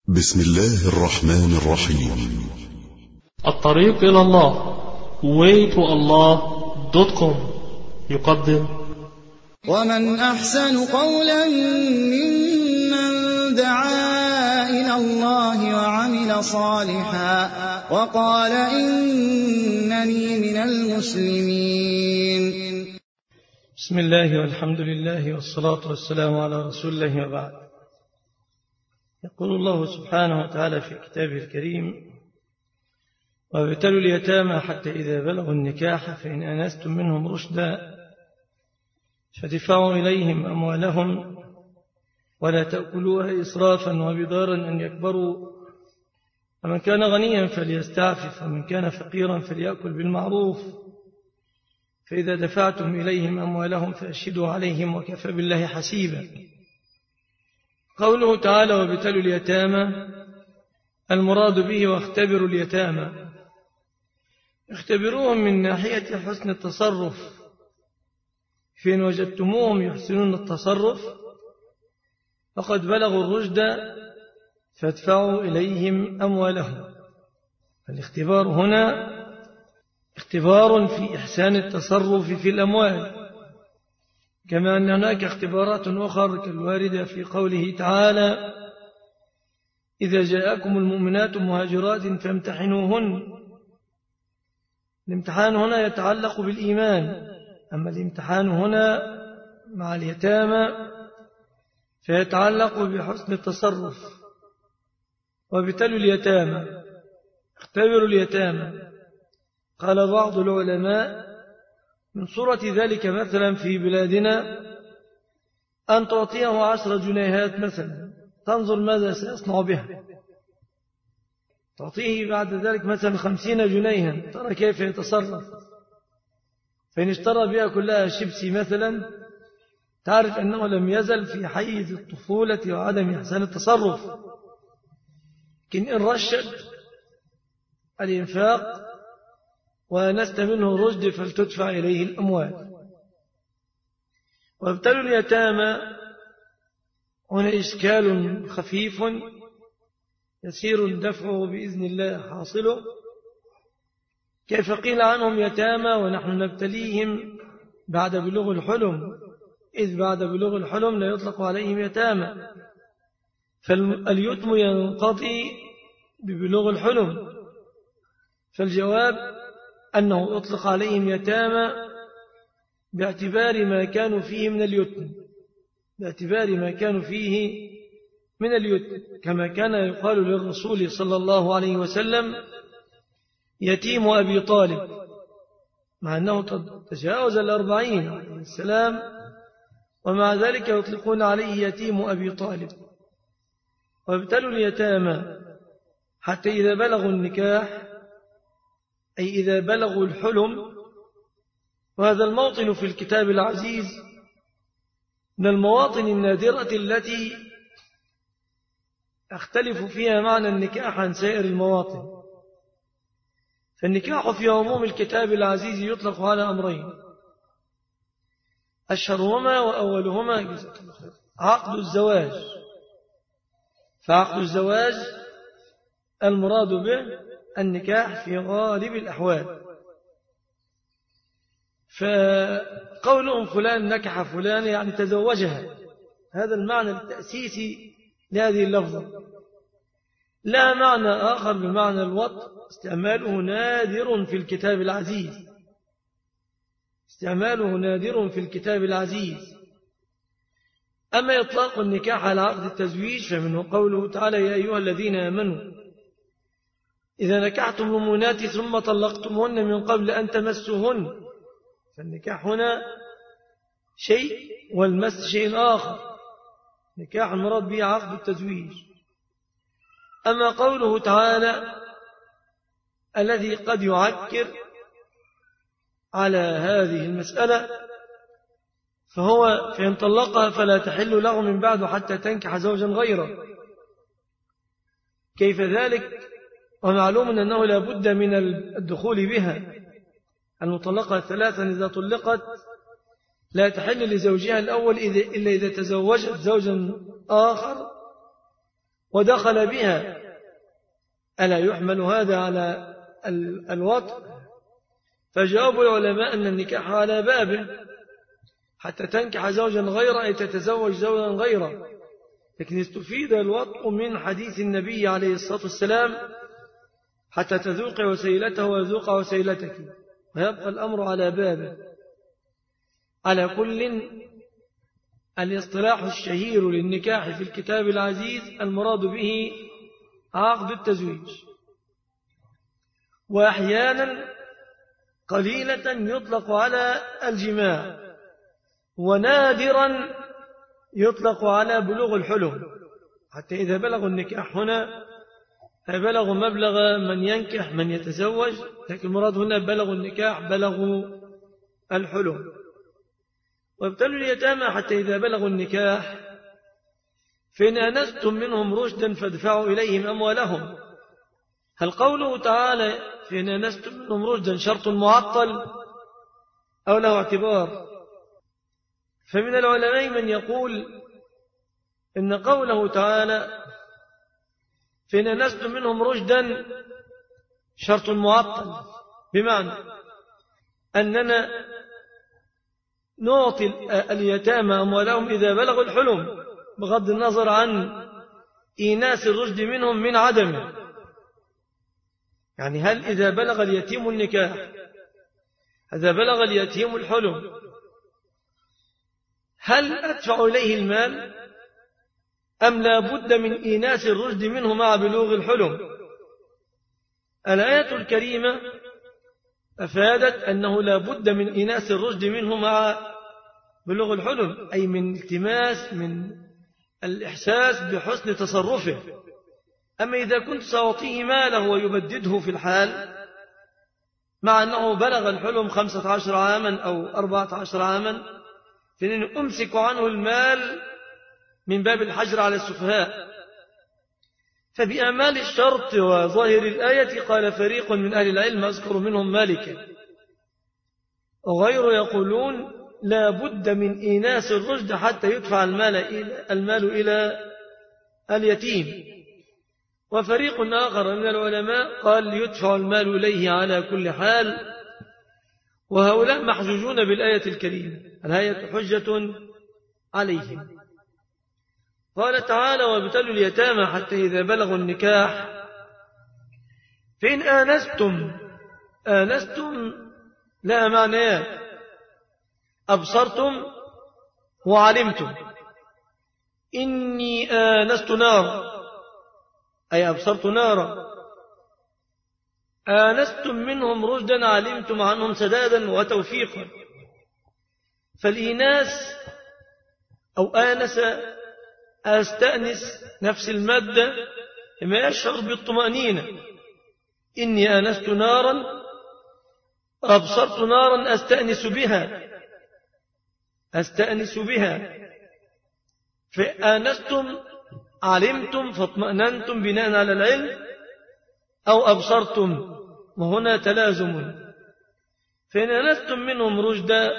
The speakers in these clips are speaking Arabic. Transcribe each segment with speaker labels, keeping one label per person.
Speaker 1: بسم الله الرحمن الرحيم.
Speaker 2: الطريق إلى الله waytoallah.com يقدم
Speaker 3: ومن أحسن قولا ممن دعا إلى الله وعمل صالحا وقال إنني من المسلمين.
Speaker 4: بسم الله والحمد لله والصلاة والسلام على رسول الله وبعد. يقول الله سبحانه وتعالى في كتابه الكريم: وابتلوا اليتامى حتى إذا بلغوا النكاح فإن آنستم منهم رشدا فادفعوا إليهم أموالهم ولا تأكلوها إسرافا وبدارا أن يكبروا، ومن كان غنيا فليستعفف ومن كان فقيرا فليأكل بالمعروف، فإذا دفعتم إليهم أموالهم فأشهدوا عليهم وكفى بالله حسيبا. قوله تعالى: وابتلوا اليتامى، المراد به واختبروا اليتامى، اختبروهم من ناحية حسن التصرف، فإن وجدتموهم يحسنون التصرف فقد بلغوا الرشد فادفعوا إليهم أموالهم. الاختبار هنا اختبار في إحسان التصرف في الأموال، كما أن هناك اختبارات أخرى كالواردة في قوله تعالى: إذا جاءكم المؤمنات مهاجرات فامتحنوهن. الامتحان هنا يتعلق بالإيمان، أما الامتحان هنا مع اليتامى فيتعلق بحسن التصرف. وابتلوا اليتامى، اختبروا اليتامى. قال بعض العلماء: من صورة ذلك مثلا في بلادنا أن تعطيه 10 جنيهات مثلا، تنظر ماذا سيصنع بها. تعطيه بعد ذلك مثلا 50 جنيها، ترى كيف يتصرف. فإن اشترى بها كلها شيبسي مثلا، تعرف أنه لم يزل في حيز الطفولة وعدم إحسان التصرف. لكن إن رشد الإنفاق وأنست منه الرشد فلتدفع إليه الأموال. وابتلوا اليتامى هنا إشكال خفيف يسير دفعه بإذن الله حاصله. كيف قيل عنهم يتامى ونحن نبتليهم بعد بلوغ الحلم، إذ بعد بلوغ الحلم لا يطلق عليهم يتامى، فاليتم ينقضي ببلوغ الحلم. فالجواب أنه أطلق عليهم يتامى باعتبار ما كانوا فيه من اليتم، باعتبار ما كانوا فيه من اليتم، كما كان يقال للرسول صلى الله عليه وسلم: يتيم أبي طالب، مع أنه تجاوز 40 عليه السلام، ومع ذلك يطلقون عليه يتيم أبي طالب. وابتلوا اليتامى حتى إذا بلغوا النكاح، أي إذا بلغوا الحلم. وهذا الموطن في الكتاب العزيز من المواطن النادرة التي أختلف فيها معنى النكاح عن سائر المواطن. فالنكاح في عموم الكتاب العزيز يطلق على أمرين: أشهرهما وأولهما عقد الزواج. فعقد الزواج المراد به النكاح في غالب الأحوال. فقولهم فلان نكح فلان يعني تزوجها، هذا المعنى التأسيسي لهذه اللفظة. لا معنى آخر بمعنى الوطء، استعماله نادر في الكتاب العزيز، استعماله نادر في الكتاب العزيز. أما إطلاق النكاح على عقد التزويج فمنه قوله تعالى: يا أيها الذين آمنوا إذا نكحتم المؤمنات ثم طلقتمهن من قبل أن تمسوهن. فالنكاح هنا شيء والمس شيء آخر، نكاح المراد به عقد التزويج. أما قوله تعالى الذي قد يعكر على هذه المسألة فهو فإن طلقها فلا تحل له من بعد حتى تنكح زوجا غيره. كيف ذلك؟ ومعلوم أنه لا بد من الدخول بها. المطلقة 3 إذا طلقت لا تحل لزوجها الأول إلا إذا تزوجت زوجا آخر ودخل بها، ألا يحمل هذا على الوطء؟ فجواب العلماء أن النكاح على بابه حتى تنكح زوجا غيره أي تتزوج زوجا غيره، لكن استفيد الوطء من حديث النبي عليه الصلاة والسلام حتى تذوق وسيلته ويذوق وسيلتك، ويبقى الأمر على بابه. على كل، الاصطلاح الشهير للنكاح في الكتاب العزيز المراد به عقد التزويج، وأحيانا قليلة يطلق على الجماع، ونادرا يطلق على بلوغ الحلم، حتى إذا بلغوا النكاح هنا بلغوا مبلغ من ينكح من يتزوج، لكن المراد هنا بلغوا النكاح بلغوا الحلم. وابتلوا اليتامى حتى إذا بلغوا النكاح فإن آنستم منهم رشدا فادفعوا إليهم أموالهم. هل قوله تعالى فإن آنستم منهم رشدا شرط معطل أو له اعتبار؟ فمن العلماء من يقول إن قوله تعالى فإن آنستم منهم رشدا شرط معطل، بمعنى أننا نعطي اليتامى أموالهم إذا بلغوا الحلم بغض النظر عن إيناس الرشد منهم من عدمه. يعني هل إذا بلغ اليتيم النكاح، إذا بلغ اليتيم الحلم، هل أدفع إليه المال أم لا بد من إيناس الرشد منه مع بلوغ الحلم؟ الآية الكريمة أفادت أنه لا بد من إيناس الرشد منه مع بلوغ الحلم، أي من التماس، من الإحساس بحسن تصرفه. أما إذا كنت سأعطيه ماله ويبدده في الحال مع أنه بلغ الحلم 15 عاما أو 14 عاما، فإنني أمسك عنه المال من باب الحجر على السفهاء. فبأمال الشرط وظاهر الآية قال فريق من أهل العلم أذكر منهم مالكا، وغير يقولون لا بد من إيناس الرشد حتى يدفع المال إلى اليتيم. وفريق آخر من العلماء قال يدفع المال إليه على كل حال، وهؤلاء محجوجون بالآية الكريمة، الآية حجة عليهم. قال تعالى وابتلوا اليتامى حتى إذا بلغوا النكاح فإن آنستم لا معنيان، أبصرتم وعلمتم. إني آنست نارا أي أبصرت نارا، آنستم منهم رشدا علمتم عنهم سدادا وتوفيقا. فالإيناس أو آنس أستأنس نفس المادة لما يشعر بالطمأنينة. إني آنست نارا أبصرت نارا أستأنس بها. فآنستم علمتم فاطمأننتم بناء على العلم، أو أبصرتم وهنا تلازم. فإن آنستم منهم رشدا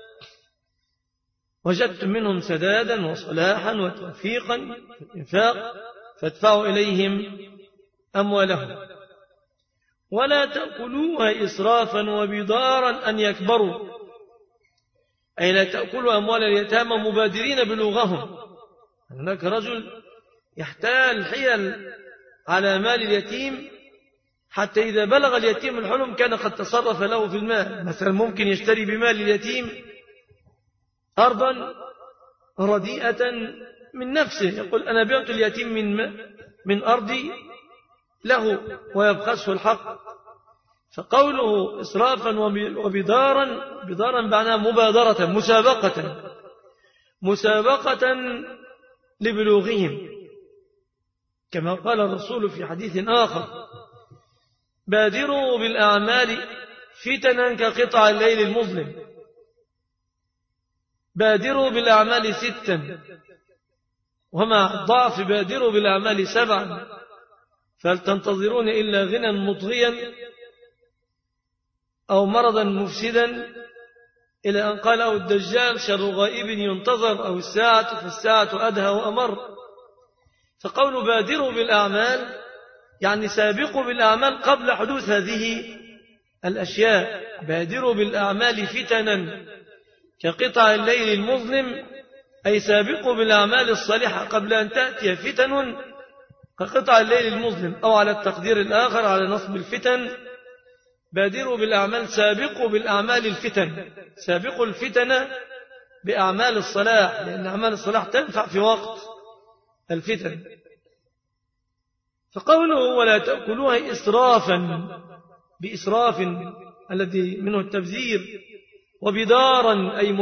Speaker 4: وجدتم منهم سدادا وصلاحا وتوفيقا في الإنفاق فادفعوا إليهم أموالهم، ولا تأكلوها إسرافا وبدارا أن يكبروا، أي لا تأكلوا أموال اليتامى مبادرين بلوغهم. هناك رجل يحتال حيل على مال اليتيم حتى إذا بلغ اليتيم الحلم كان قد تصرف له في المال. مثلا ممكن يشتري بمال اليتيم أرضا رديئة من نفسه، يقول أنا بعت اليتيم من أرضي له ويبخسه الحق. فقوله إسرافا وبدارا معناه مبادرة، مسابقة لبلوغهم، كما قال الرسول في حديث آخر بادروا بالأعمال فتنا كقطع الليل المظلم. بادروا بالأعمال 6، ومع الضعف بادروا بالأعمال 7، فهل تنتظرون إلا غنى مطغيا أو مرضا مفسدا، إلى أن قال أو الدجال شر غائب ينتظر، أو الساعة فالساعة أدهى وأمر. فقول بادروا بالأعمال يعني سابقوا بالأعمال قبل حدوث هذه الأشياء. بادروا بالأعمال فتنا كقطع الليل المظلم، أي سابقوا بالأعمال الصالحة قبل أن تأتي فتن كقطع الليل المظلم، أو على التقدير الآخر على نصب الفتن بادروا بالأعمال سابقوا بالأعمال الفتن، سابقوا الفتن بأعمال الصلاح، لأن أعمال الصلاح تنفع في وقت الفتن. فقوله ولا تأكلوها إسرافا بإسراف الذي منه التبذير، وبدارا أي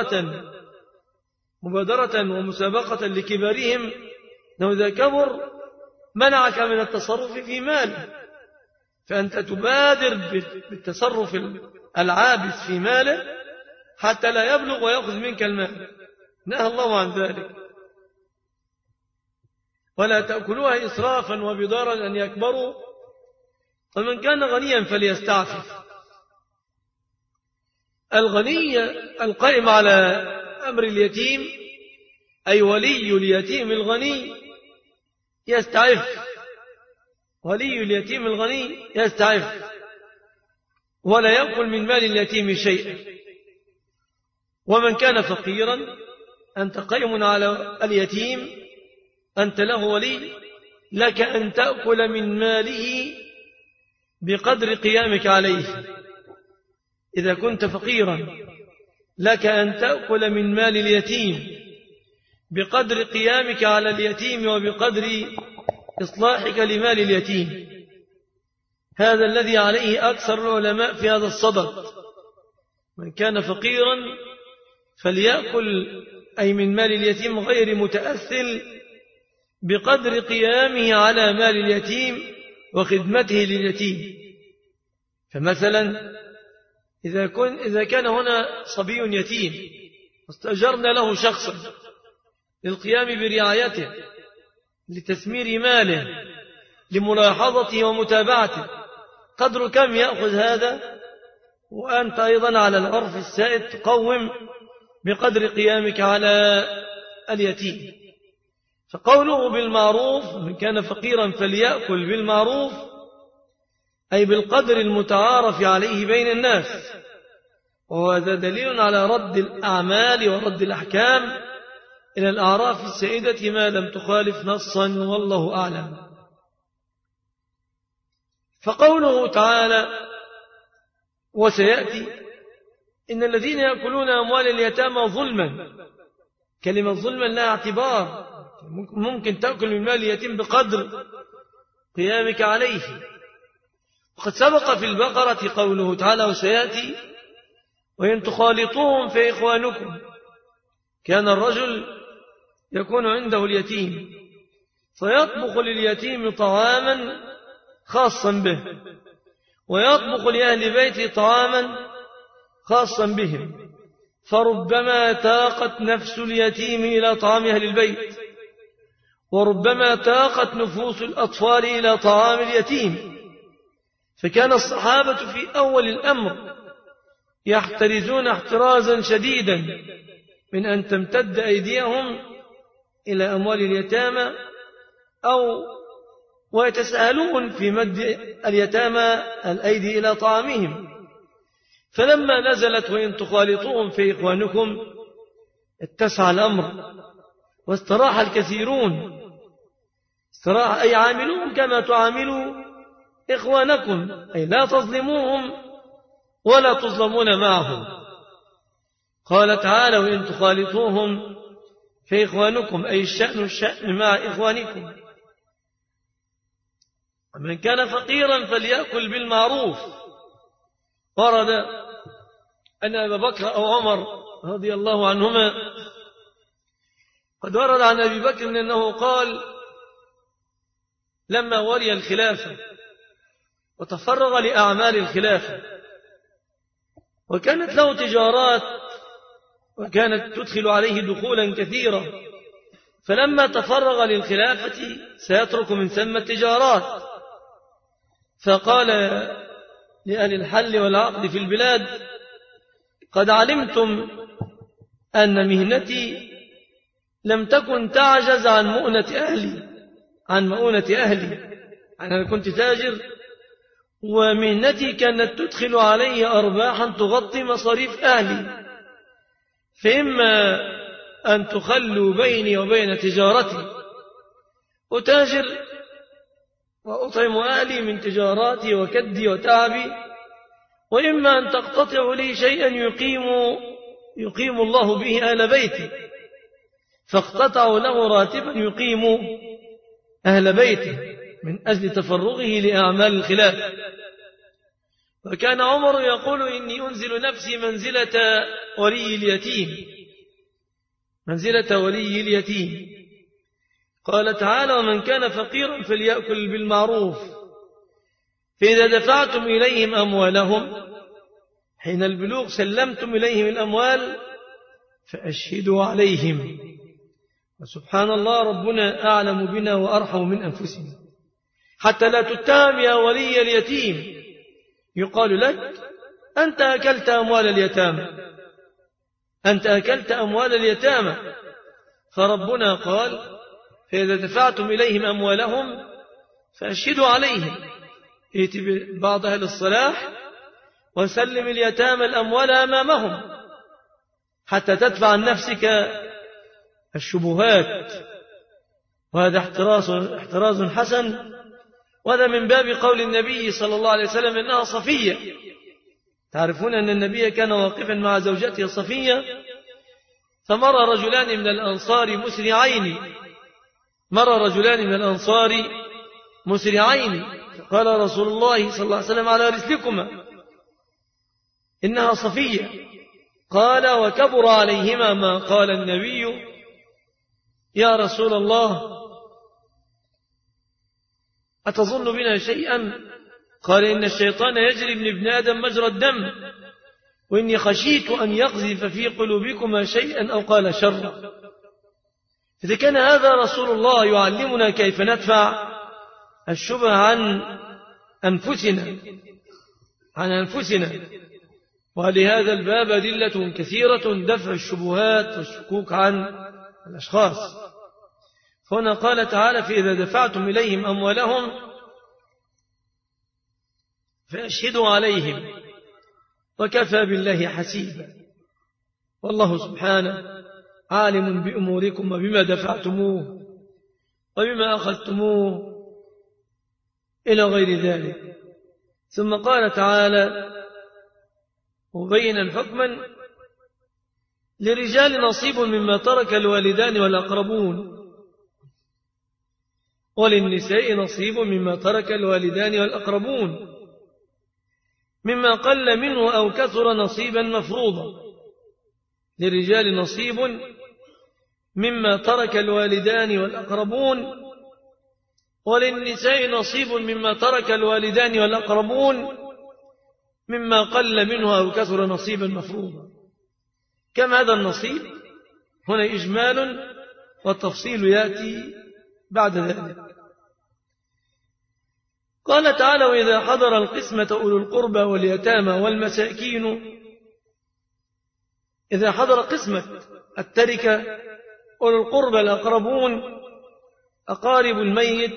Speaker 4: مبادرة ومسابقة لكبارهم، أنه إذا كبر منعك من التصرف في ماله، فأنت تبادر بالتصرف العابث في ماله حتى لا يبلغ ويأخذ منك المال، نهى الله عن ذلك. ولا تأكلوها إسرافا وبدارا أن يكبروا، فمن كان غنيا فليستعفف. الغني القائم على أمر اليتيم أي ولي اليتيم الغني يستعف، ولي اليتيم الغني يستعف ولا يأكل من مال اليتيم شيئا. ومن كان فقيرا أنت قائم على اليتيم، أنت له ولي، لك أن تأكل من ماله بقدر قيامك عليه. إذا كنت فقيرا لك أن تأكل من مال اليتيم بقدر قيامك على اليتيم وبقدر إصلاحك لمال اليتيم. هذا الذي عليه أكثر العلماء في هذا الصدد. من كان فقيرا فليأكل أي من مال اليتيم غير متأثل بقدر قيامه على مال اليتيم وخدمته لليتيم. فمثلا إذا كان هنا صبي يتيم واستأجرنا له شخصا للقيام برعايته لتثمير ماله لملاحظته ومتابعته، قدر كم يأخذ هذا؟ وأنت أيضا على العرف السائد تقوم بقدر قيامك على اليتيم. فقوله بالمعروف، من كان فقيرا فليأكل بالمعروف أي بالقدر المتعارف عليه بين الناس، وهذا دليل على رد الأعمال ورد الأحكام إلى الأعراف السائدة ما لم تخالف نصا، والله أعلم. فقوله تعالى وسيأتي إن الذين يأكلون أموال اليتامى ظلما، كلمة ظلما لها اعتبار، ممكن تأكل من مال اليتيم بقدر قيامك عليه. وقد سبق في البقرة قوله تعالى وسيأتي وإن تخالطوهم فإخوانكم. كان الرجل يكون عنده اليتيم فيطبخ لليتيم طعاما خاصا به، ويطبخ لأهل بيته طعاما خاصا بهم، فربما تاقت نفس اليتيم إلى طعام أهل البيت، وربما تاقت نفوس الأطفال إلى طعام اليتيم. فكان الصحابة في أول الأمر يحترزون احترازا شديدا من أن تمتد أيديهم إلى أموال اليتامى، ويتساهلون في مد اليتامى الأيدي إلى طعامهم. فلما نزلت وإن تخالطوهم في إخوانكم اتسع الأمر واستراح الكثيرون. استراح أي عاملوهم كما تعاملوا إخوانكم، أي لا تظلموهم ولا تظلمون معهم. قال تعالى وإن تخالطوهم في إخوانكم أي الشأن مع إخوانكم. ومن كان فقيرا فليأكل بالمعروف. ورد أن أبا بكر أو عمر رضي الله عنهما قد ورد عن أبي بكر أنه قال لما ولي الخلافة وتفرغ لأعمال الخلافة وكانت له تجارات وكانت تدخل عليه دخولا كثيرا، فلما تفرغ للخلافة سيترك من ثم التجارات، فقال لأهل الحل والعقد في البلاد قد علمتم أن مهنتي لم تكن تعجز عن مؤنة أهلي، عن مؤونة أهلي. أنا كنت تاجر ومهنتي كانت تدخل علي أرباحا تغطي مصاريف أهلي، فإما أن تخلوا بيني وبين تجارتي أتاجر وأطعم أهلي من تجاراتي وكدي وتعبي، وإما أن تقتطعوا لي شيئا يقيم الله به أهل بيتي. فاقتطعوا له راتبا يقيم أهل بيته من أجل تفرغه لأعمال الخلاف. وكان عمر يقول إني أنزل نفسي منزلة ولي اليتيم، منزلة ولي اليتيم. قال تعالى: ومن كان فقيرا فليأكل بالمعروف، فإذا دفعتم إليهم أموالهم حين البلوغ سلمتم إليهم الأموال فأشهدوا عليهم. وسبحان الله، ربنا أعلم بنا وأرحم من أنفسنا، حتى لا تتهم يا ولي اليتيم. يقال لك: أنت أكلت أموال اليتامى، أنت أكلت أموال اليتامى. فربنا قال: فإذا دفعتم إليهم أموالهم فأشهدوا عليهم. ائت بعض أهل الصلاح وسلم اليتامى الأموال أمامهم حتى تدفع عن نفسك الشبهات، وهذا احتراز حسن. وهذا من باب قول النبي صلى الله عليه وسلم إنها صفية. تعرفون أن النبي كان واقفا مع زوجته صفية، فمر رجلان من الأنصار مسرعين، فقال رسول الله صلى الله عليه وسلم: على رسلكما، إنها صفية. قال: وكبر عليهما ما قال النبي يا رسول الله، أتظن بنا شيئا؟ قال: إن الشيطان يجري من ابن آدم مجرى الدم، وإني خشيت أن يقذف في قلوبكما شيئا أو قال شرا. إذا كان هذا رسول الله يعلمنا كيف ندفع الشبه عن أنفسنا، ولهذا الباب أدلة كثيرة دفع الشبهات والشكوك عن الأشخاص. هنا قال تعالى: فإذا دفعتم إليهم أموالهم فأشهدوا عليهم وكفى بالله حسيبا. والله سبحانه عالم بأموركم وبما دفعتموه وبما أخذتموه إلى غير ذلك. ثم قال تعالى مبينا حكما: للرجال نصيب مما ترك الوالدان والأقربون، وللنساء نصيب مما ترك الوالدان والأقربون، مما قل منه أو كثر نصيبا مفروضا. للرجال نصيب مما ترك الوالدان والأقربون، وللنساء نصيب مما ترك الوالدان والأقربون، مما قل منه أو كثر نصيبا مفروضا. كم هذا النصيب؟ هنا إجمال والتفصيل يأتي بعد ذلك. قال تعالى: وإذا حضر القسمة أولو القربى واليتامى والمساكين. إذا حضر قسمة التركة أولو القربى الأقربون أقارب الميت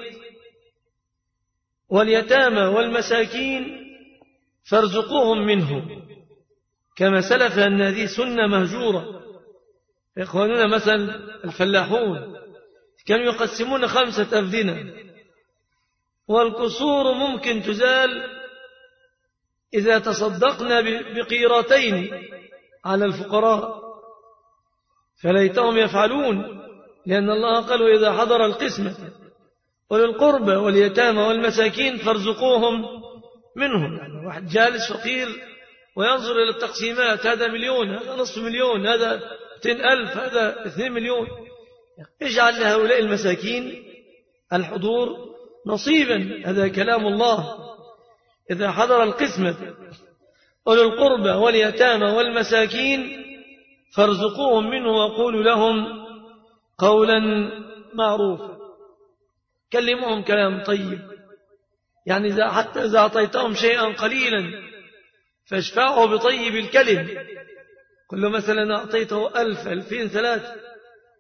Speaker 4: واليتامى والمساكين فارزقوهم منه، كما سلف أن هذه سنة مهجورة. إخواننا مثلا الفلاحون كانوا يقسمون 5 أفدنة، والكسور ممكن تزال إذا تصدقنا بقيرتين على الفقراء، فليتهم يفعلون، لأن الله قال: وإذا حضر القسمة وللقربى واليتامى والمساكين فارزقوهم منهم. يعني واحد جالس فقير وينظر إلى التقسيمات، هذا 1,000,000، هذا نصف مليون، هذا 200,000، هذا 2 مليون. اجعل لهؤلاء المساكين الحضور نصيبا. هذا كلام الله: إذا حضر القسمة أولو القربى واليتامى والمساكين فارزقوهم منه وقولوا لهم قولا معروفا. كلمهم كلام طيب، يعني حتى إذا أعطيتهم شيئا قليلا فاشفعه بطيب الكلم. كل مثلا أعطيته 1,000، 2,000، 3،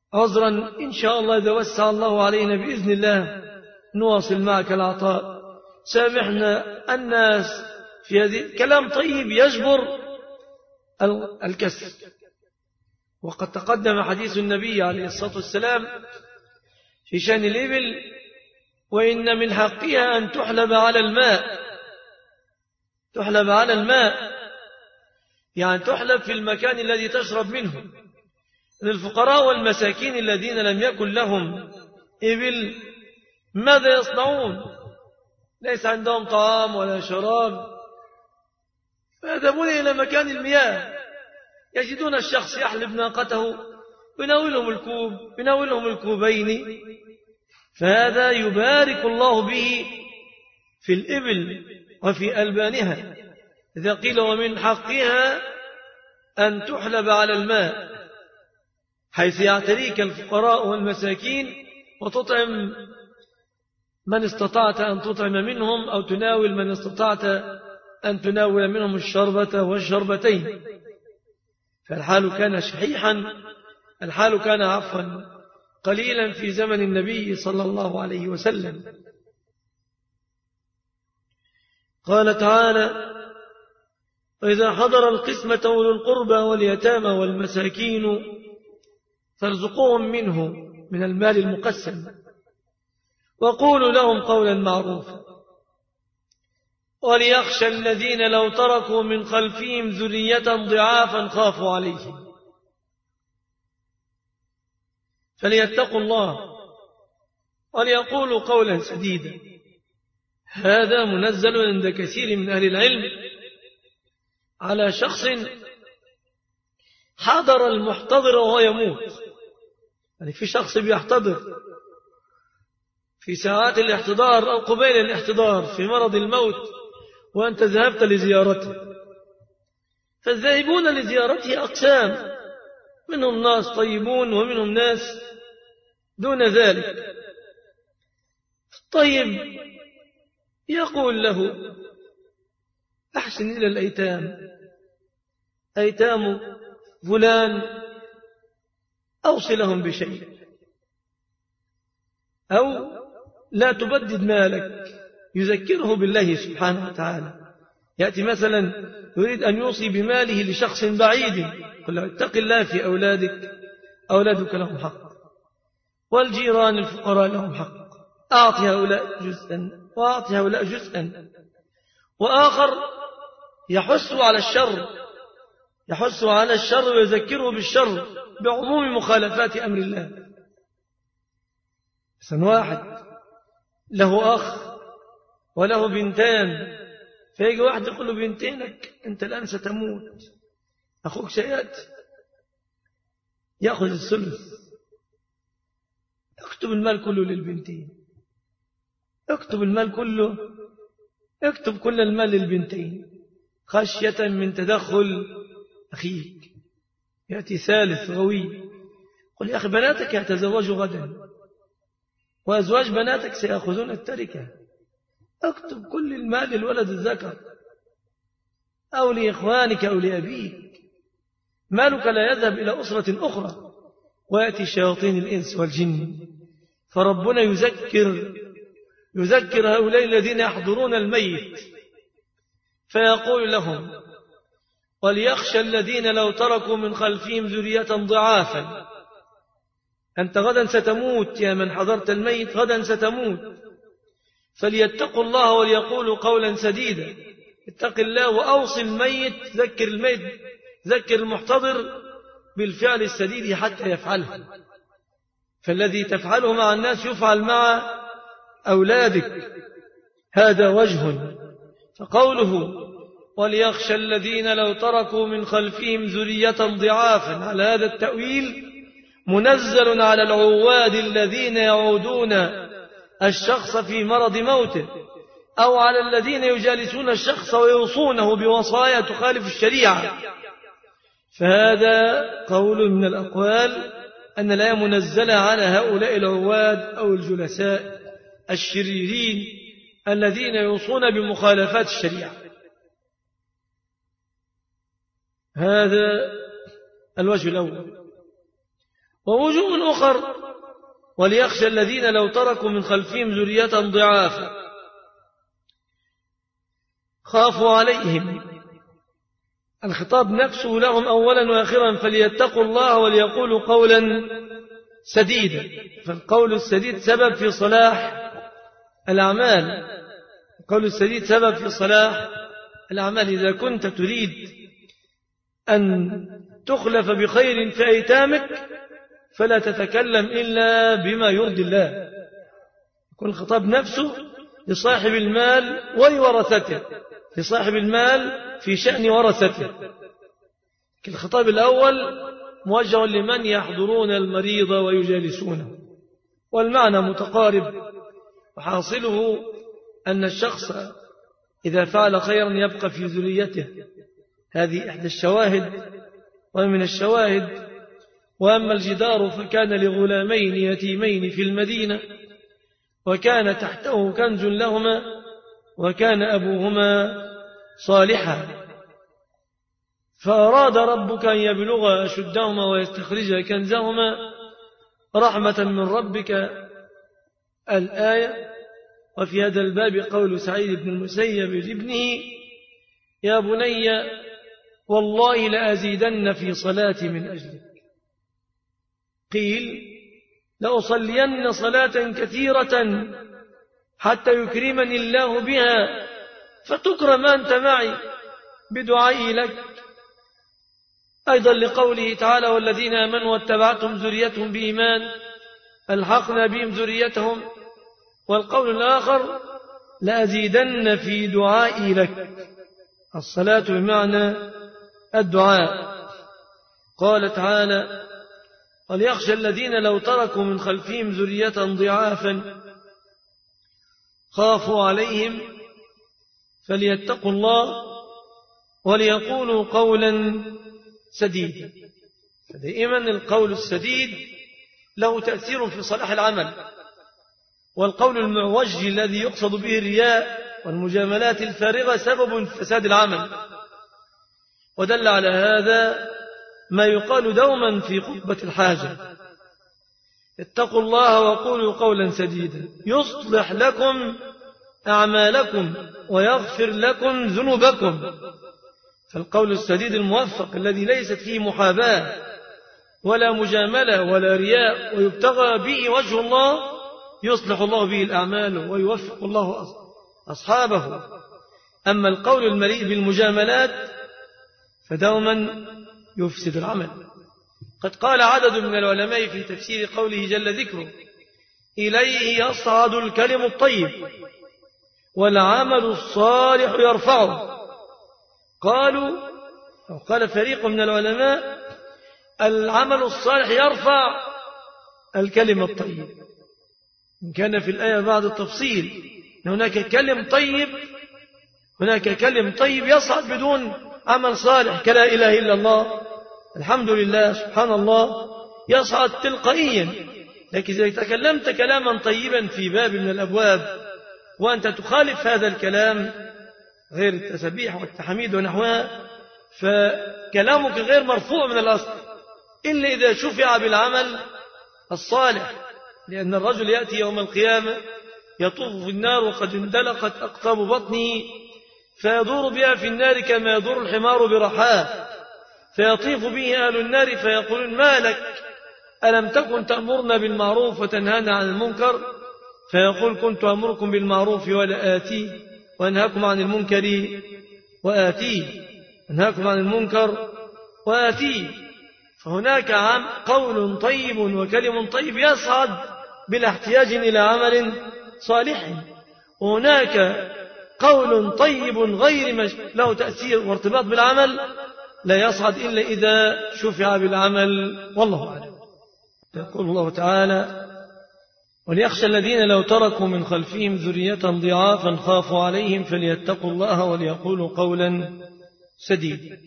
Speaker 4: عذرا إن شاء الله إذا وسع الله علينا بإذن الله نواصل معك العطاء. سامحنا الناس في هذه كلام طيب يجبر الكسر. وقد تقدم حديث النبي عليه الصلاة والسلام في شأن الإبل: وإن من حقها أن تحلب على الماء. تحلب على الماء يعني تحلب في المكان الذي تشرب منه. للفقراء والمساكين الذين لم يكن لهم إبل ماذا يصنعون؟ ليس عندهم طعام ولا شراب، فيذهبون إلى مكان المياه، يجدون الشخص يحلب ناقته يناولهم الكوب يناولهم الكوبين، فهذا يبارك الله به في الإبل وفي ألبانها. إذا قيل ومن حقها أن تحلب على الماء، حيث يعتريك الفقراء والمساكين وتطعم من استطعت أن تطعم منهم، أو تناول من استطعت أن تناول منهم الشربة والشربتين. فالحال كان شحيحا، الحال كان عفوا قليلا في زمن النبي صلى الله عليه وسلم. قال تعالى: وإذا حضر القسمة أولو القربى واليتامى والمساكين فارزقوهم منه من المال المقسم وقولوا لهم قولا معروفا وليخشى الذين لو تركوا من خلفهم ذرية ضعافا خافوا عليهم فليتقوا الله وليقولوا قولا سديدا. هذا منزل عند كثير من أهل العلم على شخص حضر المحتضر وهو يموت. يعني في شخص بيحتضر في ساعات الاحتضار أو قبيل الاحتضار في مرض الموت وأنت ذهبت لزيارته، فالذاهبون لزيارته أقسام، منهم ناس طيبون ومنهم ناس دون ذلك. الطيب يقول له: أحسن إلى الأيتام، أيتام فلان أوصلهم بشيء، أو لا تبدد مالك، يذكره بالله سبحانه وتعالى. يأتي مثلا يريد أن يوصي بماله لشخص بعيد، قل له: اتق الله في أولادك، أولادك لهم حق، والجيران الفقراء لهم حق، أعطي هؤلاء جزءا وأعطي هؤلاء جزءا. وآخر يحث على الشر ويذكره بالشر بعموم مخالفات أمر الله. مثلا واحد له أخ وله بنتان، فيجي واحد يقول له: بنتينك أنت الآن ستموت، أخوك سيأتي يأخذ الثلث، اكتب المال كله للبنتين، اكتب المال كله، اكتب كل المال للبنتين، خشية من تدخل أخيك. يأتي ثالث غوي قل: يا أخي بناتك يتزوجوا غدا وأزواج بناتك سيأخذون التركة، اكتب كل المال للولد الذكر أو لإخوانك أو لأبيك، مالك لا يذهب إلى أسرة أخرى. ويأتي شياطين الإنس والجن، فربنا يذكر هؤلاء الذين يحضرون الميت فيقول لهم: وليخشى الذين لو تركوا من خلفهم ذرية ضعافا. أنت غدا ستموت يا من حضرت الميت، غدا ستموت، فليتقوا الله وليقولوا قولا سديدا. اتق الله وأوصي الميت، ذكر المحتضر بالفعل السديد حتى يفعله، فالذي تفعله مع الناس يفعل مع أولادك. هذا وجه. فقوله: وليخشى الذين لو تركوا من خلفهم ذرية ضعافا، على هذا التأويل منزل على العواد الذين يعودون الشخص في مرض موته، أو على الذين يجالسون الشخص ويوصونه بوصايا تخالف الشريعة. فهذا قول من الأقوال أن الآية منزلة على هؤلاء العواد أو الجلساء الشريرين الذين يوصون بمخالفات الشريعة. هذا الوجه الأول. ووجوه أخر: وليخشى الذين لو تركوا من خلفهم ذرية ضعافا خافوا عليهم. الخطاب نفسه لهم أولا وآخرا: فليتقوا الله وليقولوا قولا سديدا. فالقول السديد سبب في صلاح الأعمال. القول السديد سبب في صلاح الأعمال. إذا كنت تريد أن تخلف بخير في أيتامك فلا تتكلم إلا بما يرضي الله. يكون الخطاب نفسه لصاحب المال ولورثته، لصاحب المال في شأن ورثته. الخطاب الأول موجه لمن يحضرون المريض ويجالسونه، والمعنى متقارب، وحاصله أن الشخص إذا فعل خيرا يبقى في ذريته. هذه إحدى الشواهد ومن الشواهد. وأما الجدار فكان لغلامين يتيمين في المدينة وكان تحته كنز لهما وكان أبوهما صالحا فأراد ربك أن يبلغ أشدهما ويستخرج كنزهما رحمة من ربك الآية. وفي هذا الباب قول سعيد بن المسيب لابنه: يا بني والله لأزيدن في صلاتي من أجلك. قيل: لأصلين صلاة كثيرة حتى يكرمني الله بها فتكرم أنت معي بدعائي لك. أيضا لقوله تعالى: والذين آمنوا واتبعتهم ذريتهم بإيمان ألحقنا بهم ذريتهم. والقول الآخر: لأزيدن في دعائي لك. الصلاة بمعنى الدعاء. قال تعالى: وليخشى الذين لو تركوا من خلفهم ذرية ضعافا خافوا عليهم فليتقوا الله وليقولوا قولا سديدا. فدائما القول السديد له تأثير في صلاح العمل. والقول المعوج الذي يقصد به الرياء والمجاملات الفارغة سبب فساد العمل. ودل على هذا ما يقال دوما في خطبة الحاجة: اتقوا الله وقولوا قولا سديدا يصلح لكم أعمالكم ويغفر لكم ذنوبكم. فالقول السديد الموفق الذي ليست فيه محاباة ولا مجاملة ولا رياء ويبتغى به وجه الله يصلح الله به الأعمال ويوفق الله أصحابه. أما القول المليء بالمجاملات فدوما يفسد العمل. قد قال عدد من العلماء في تفسير قوله جل ذكره: إليه يصعد الكلم الطيب والعمل الصالح يرفعه. قال فريق من العلماء: العمل الصالح يرفع الكلم الطيب. إن كان في الآية بعد التفصيل هناك كلم طيب يصعد بدون عمل صالح كلا إله إلا الله، الحمد لله، سبحان الله، يصعد تلقائيا. لكن إذا تكلمت كلاما طيبا في باب من الأبواب وأنت تخالف هذا الكلام غير التسبيح والتحميد ونحوها فكلامك غير مرفوع من الأصل إلا إذا شفع بالعمل الصالح. لأن الرجل يأتي يوم القيامة يطوف في النار وقد اندلقت أقطاب بطنه فيدور بها في النار كما يدور الحمار برحاه، فيطيف به أهل النار فيقولون: ما لك؟ ألم تكن تأمرنا بالمعروف وتنهانا عن المنكر؟ فيقول: كنت أمركم بالمعروف ولا آتيه وأنهاكم عن المنكر وآتيه، أنهاكم عن المنكر وآتيه. فهناك قول طيب وكلم طيب يصعد بلا احتياج إلى عمل صالح، وهناك قول طيب غير له تأثير وارتباط بالعمل لا يصعد إلا إذا شفع بالعمل، والله أعلم. يقول الله تعالى: وليخشى الذين لو تركوا من خلفهم ذرية ضعافا خافوا عليهم فليتقوا الله وليقولوا قولا سديدا.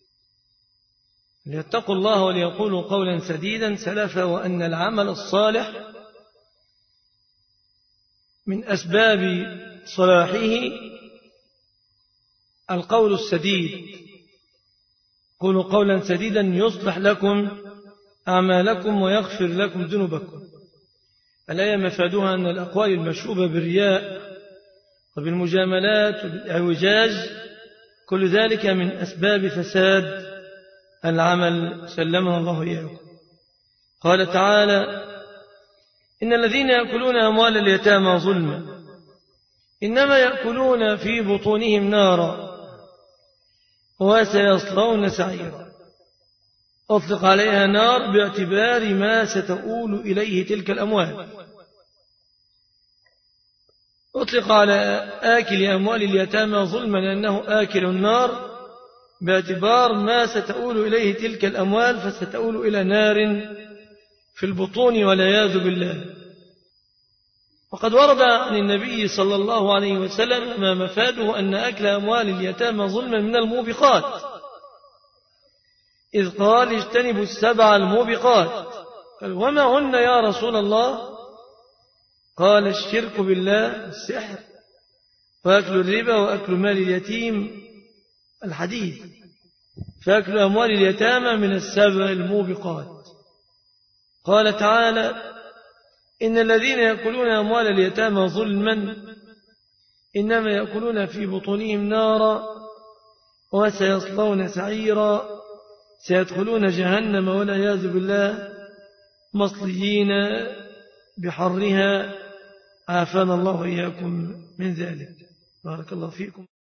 Speaker 4: ليتقوا الله وليقولوا قولا سديدا سلف وأن العمل الصالح من أسباب صلاحه القول السديد. قولوا قولا سديدا يصلح لكم أعمالكم ويغفر لكم ذنوبكم. الآية مفادها أن الأقوال المشوبة بالرياء وبالمجاملات وبالإعوجاج كل ذلك من أسباب فساد العمل، سلمنا الله إياكم. قال تعالى: إن الذين يأكلون أموال اليتامى ظلما إنما يأكلون في بطونهم نارا وسيصلون سعيرا. أطلق عليها نار باعتبار ما ستؤول إليه تلك الأموال. أطلق على آكل أموال اليتامى ظلما لأنه آكل النار باعتبار ما ستؤول إليه تلك الأموال، فستؤول إلى نار في البطون والعياذ بالله. وقد ورد عن النبي صلى الله عليه وسلم ما مفاده أن أكل أموال اليتامى ظلما من الموبقات، إذ قال: اجتنبوا السبع الموبقات. قال: وما هن يا رسول الله؟ قال: الشرك بالله، السحر، وأكل الربا، وأكل مال اليتيم، الحديث. فأكل أموال اليتامى من السبع الموبقات. قال تعالى: إن الذين يأكلون أموال اليتامى ظلما إنما يأكلون في بطونهم نارا وسيصلون سعيرا، سيدخلون جهنم والعياذ بالله مصليين بحرها، عافانا الله وإياكم من ذلك. بارك الله فيكم.